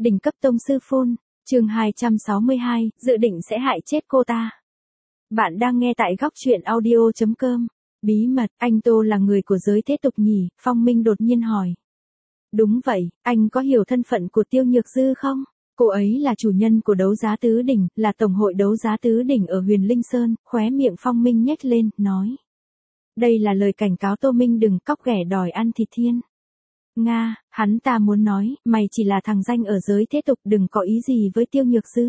Đỉnh cấp tông sư phun, chương 262, dự định sẽ hại chết cô ta. Bạn đang nghe tại góc truyện audio.com. Bí mật, anh Tô là người của giới thế tục nhỉ? Phong Minh đột nhiên hỏi. Đúng vậy, anh có hiểu thân phận của Tiêu Nhược Dư không? Cô ấy là chủ nhân của đấu giá tứ đỉnh, là tổng hội đấu giá tứ đỉnh ở Huyền Linh Sơn. Khóe miệng Phong Minh nhếch lên, nói. Đây là lời cảnh cáo Tô Minh đừng cóc ghẻ đòi ăn thịt thiên. Nga, hắn ta muốn nói, mày chỉ là thằng danh ở giới thế tục, đừng có ý gì với Tiêu Nhược Dư.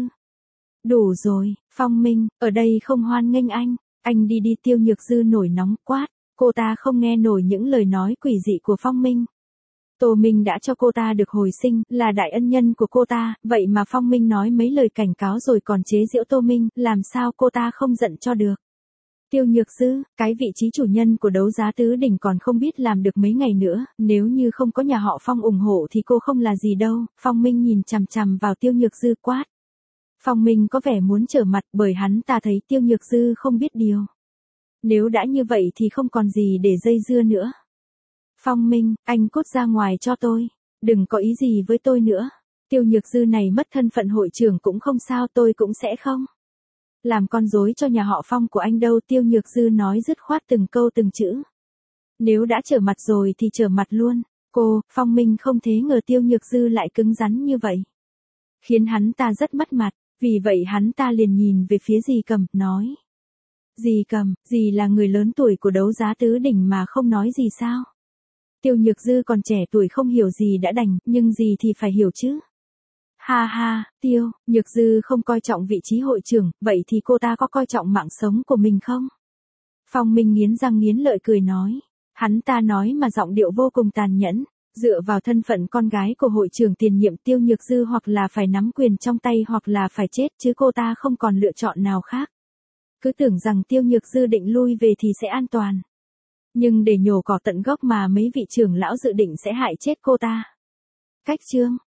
Đủ rồi, Phong Minh, ở đây không hoan nghênh anh đi đi. Tiêu Nhược Dư nổi nóng quát, cô ta không nghe nổi những lời nói quỷ dị của Phong Minh. Tô Minh đã cho cô ta được hồi sinh, là đại ân nhân của cô ta, vậy mà Phong Minh nói mấy lời cảnh cáo rồi còn chế giễu Tô Minh, làm sao cô ta không giận cho được. Tiêu Nhược Dư, cái vị trí chủ nhân của đấu giá tứ đỉnh còn không biết làm được mấy ngày nữa, nếu như không có nhà họ Phong ủng hộ thì cô không là gì đâu. Phong Minh nhìn chằm chằm vào Tiêu Nhược Dư quát. Phong Minh có vẻ muốn trở mặt bởi hắn ta thấy Tiêu Nhược Dư không biết điều. Nếu đã như vậy thì không còn gì để dây dưa nữa. Phong Minh, anh cút ra ngoài cho tôi, đừng có ý gì với tôi nữa. Tiêu Nhược Dư này mất thân phận hội trưởng cũng không sao, tôi cũng sẽ không làm con rối cho nhà họ Phong của anh đâu. Tiêu Nhược Dư nói dứt khoát từng câu từng chữ. Nếu đã trở mặt rồi thì trở mặt luôn. Phong Minh không thể ngờ Tiêu Nhược Dư lại cứng rắn như vậy. Khiến hắn ta rất mất mặt, vì vậy hắn ta liền nhìn về phía dì Cầm, nói. Dì Cầm, dì là người lớn tuổi của đấu giá tứ đỉnh mà không nói gì sao? Tiêu Nhược Dư còn trẻ tuổi không hiểu gì đã đành, nhưng dì thì phải hiểu chứ. Ha ha, Tiêu Nhược Dư không coi trọng vị trí hội trưởng, vậy thì cô ta có coi trọng mạng sống của mình không? Phong Minh nghiến răng nghiến lợi cười nói. Hắn ta nói mà giọng điệu vô cùng tàn nhẫn. Dựa vào thân phận con gái của hội trưởng tiền nhiệm, Tiêu Nhược Dư hoặc là phải nắm quyền trong tay hoặc là phải chết, chứ cô ta không còn lựa chọn nào khác. Cứ tưởng rằng Tiêu Nhược Dư định lui về thì sẽ an toàn. Nhưng để nhổ cỏ tận gốc mà mấy vị trưởng lão dự định sẽ hại chết cô ta. Cách chương